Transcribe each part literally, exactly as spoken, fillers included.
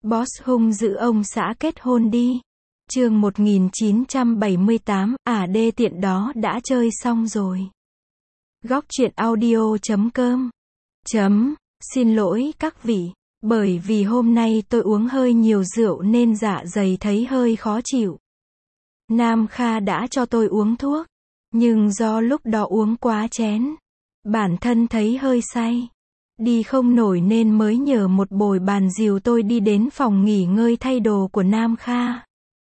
Boss hung dữ ông xã kết hôn đi. Chương một nghìn chín trăm bảy mươi tám, à đê tiện đó đã chơi xong rồi. Góc truyện audio chấm com. Chấm, xin lỗi các vị, bởi vì hôm nay tôi uống hơi nhiều rượu nên dạ dày thấy hơi khó chịu. Nam Kha đã cho tôi uống thuốc, nhưng do lúc đó uống quá chén, bản thân thấy hơi say, đi không nổi nên mới nhờ một bồi bàn dìu tôi đi đến phòng nghỉ ngơi thay đồ của Nam Kha.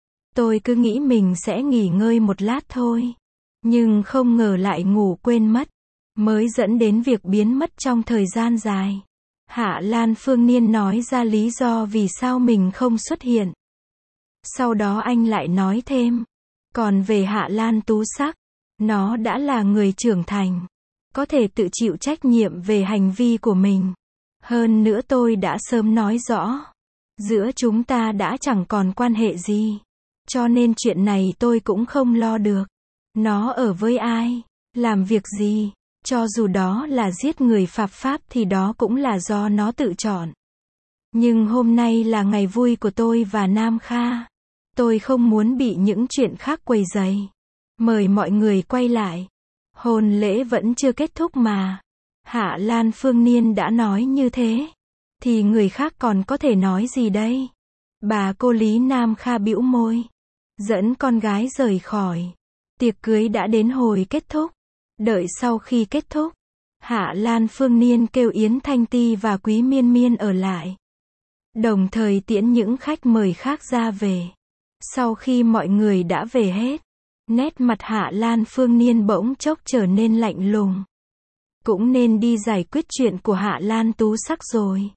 Tôi cứ nghĩ mình sẽ nghỉ ngơi một lát thôi, nhưng không ngờ lại ngủ quên mất, mới dẫn đến việc biến mất trong thời gian dài. Hạ Lan Phương Niên nói ra lý do vì sao mình không xuất hiện. Sau đó anh lại nói thêm, còn về Hạ Lan Tú Sắc, nó đã là người trưởng thành, có thể tự chịu trách nhiệm về hành vi của mình. Hơn nữa tôi đã sớm nói rõ, giữa chúng ta đã chẳng còn quan hệ gì, cho nên chuyện này tôi cũng không lo được. Nó ở với ai, làm việc gì, cho dù đó là giết người phạm pháp thì đó cũng là do nó tự chọn. Nhưng hôm nay là ngày vui của tôi và Nam Kha. Tôi không muốn bị những chuyện khác quấy rầy. Mời mọi người quay lại. Hôn lễ vẫn chưa kết thúc mà. Hạ Lan Phương Niên đã nói như thế, thì người khác còn có thể nói gì đây? Bà cô Lý Nam Kha bĩu môi, dẫn con gái rời khỏi. Tiệc cưới đã đến hồi kết thúc. Đợi sau khi kết thúc, Hạ Lan Phương Niên kêu Yến Thanh Ti và Quý Miên Miên ở lại, đồng thời tiễn những khách mời khác ra về. Sau khi mọi người đã về hết, nét mặt Hạ Lan Phương Niên bỗng chốc trở nên lạnh lùng. Cũng nên đi giải quyết chuyện của Hạ Lan Tú Sắc rồi.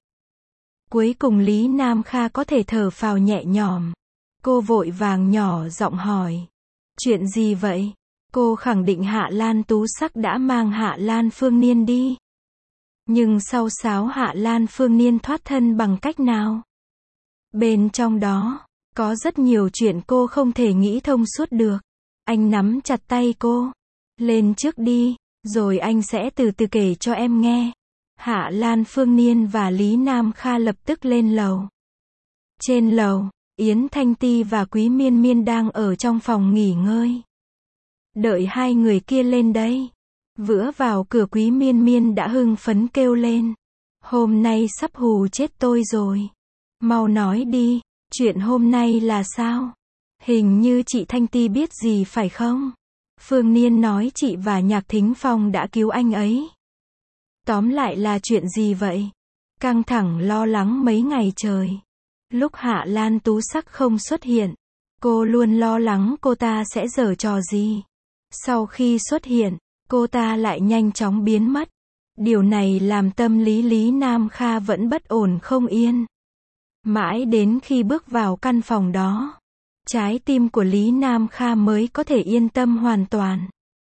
Cuối cùng Lý Nam Kha có thể thở phào nhẹ nhõm. Cô vội vàng nhỏ giọng hỏi, chuyện gì vậy? Cô khẳng định Hạ Lan Tú Sắc đã mang Hạ Lan Phương Niên đi. Nhưng sau sáo Hạ Lan Phương Niên thoát thân bằng cách nào? Bên trong đó, có rất nhiều chuyện cô không thể nghĩ thông suốt được. Anh nắm chặt tay cô. Lên trước đi, rồi anh sẽ từ từ kể cho em nghe. Hạ Lan Phương Niên và Lý Nam Kha lập tức lên lầu. Trên lầu, Yến Thanh Ti và Quý Miên Miên đang ở trong phòng nghỉ ngơi. Đợi hai người kia lên đây. Vữa vào cửa Quý Miên Miên đã hưng phấn kêu lên. Hôm nay sắp hù chết tôi rồi. Mau nói đi, chuyện hôm nay là sao? Hình như chị Thanh Ti biết gì phải không? Phương Niên nói chị và Nhạc Thính Phong đã cứu anh ấy. Tóm lại là chuyện gì vậy? Căng thẳng lo lắng mấy ngày trời. Lúc Hạ Lan Tú Sắc không xuất hiện, cô luôn lo lắng cô ta sẽ giở trò gì. Sau khi xuất hiện, cô ta lại nhanh chóng biến mất. Điều này làm tâm lý Lý Nam Kha vẫn bất ổn không yên. Mãi đến khi bước vào căn phòng đó, trái tim của Lý Nam Kha mới có thể yên tâm hoàn toàn.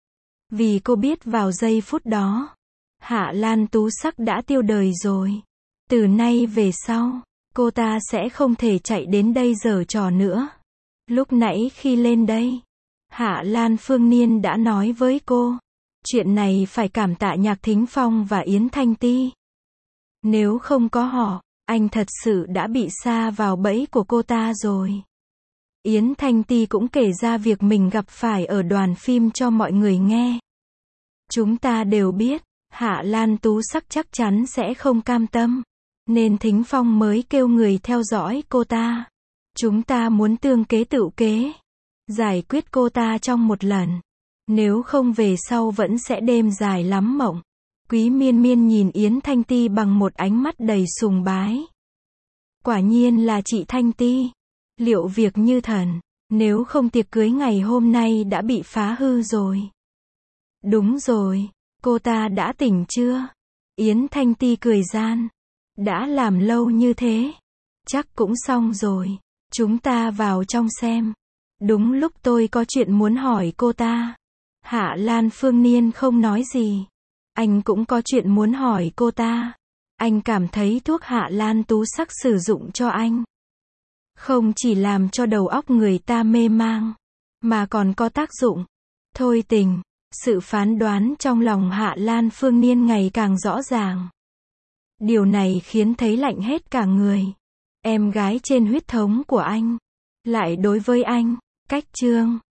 Vì cô biết vào giây phút đó, Hạ Lan Tú Sắc đã tiêu đời rồi. Từ nay về sau, cô ta sẽ không thể chạy đến đây giở trò nữa. Lúc nãy khi lên đây, Hạ Lan Phương Niên đã nói với cô, chuyện này phải cảm tạ Nhạc Thính Phong và Yến Thanh Ti. Nếu không có họ, anh thật sự đã bị sa vào bẫy của cô ta rồi. Yến Thanh Ti cũng kể ra việc mình gặp phải ở đoàn phim cho mọi người nghe. Chúng ta đều biết, Hạ Lan Tú Sắc chắc chắn sẽ không cam tâm, nên Thính Phong mới kêu người theo dõi cô ta. Chúng ta muốn tương kế tựu kế, giải quyết cô ta trong một lần. Nếu không về sau vẫn sẽ đêm dài lắm mộng. Quý Miên Miên nhìn Yến Thanh Ti bằng một ánh mắt đầy sùng bái. Quả nhiên là chị Thanh Ti. Liệu việc như thần, nếu không tiệc cưới ngày hôm nay đã bị phá hư rồi. Đúng rồi, cô ta đã tỉnh chưa? Yến Thanh Ti cười gian. Đã làm lâu như thế, chắc cũng xong rồi. Chúng ta vào trong xem. Đúng lúc tôi có chuyện muốn hỏi cô ta. Hạ Lan Phương Niên không nói gì. Anh cũng có chuyện muốn hỏi cô ta. Anh cảm thấy thuốc Hạ Lan Tú Sắc sử dụng cho anh không chỉ làm cho đầu óc người ta mê mang, mà còn có tác dụng thôi tình. Sự phán đoán trong lòng Hạ Lan Phương Niên ngày càng rõ ràng. Điều này khiến thấy lạnh hết cả người. Em gái trên huyết thống của anh. Lại đối với anh. Cách chương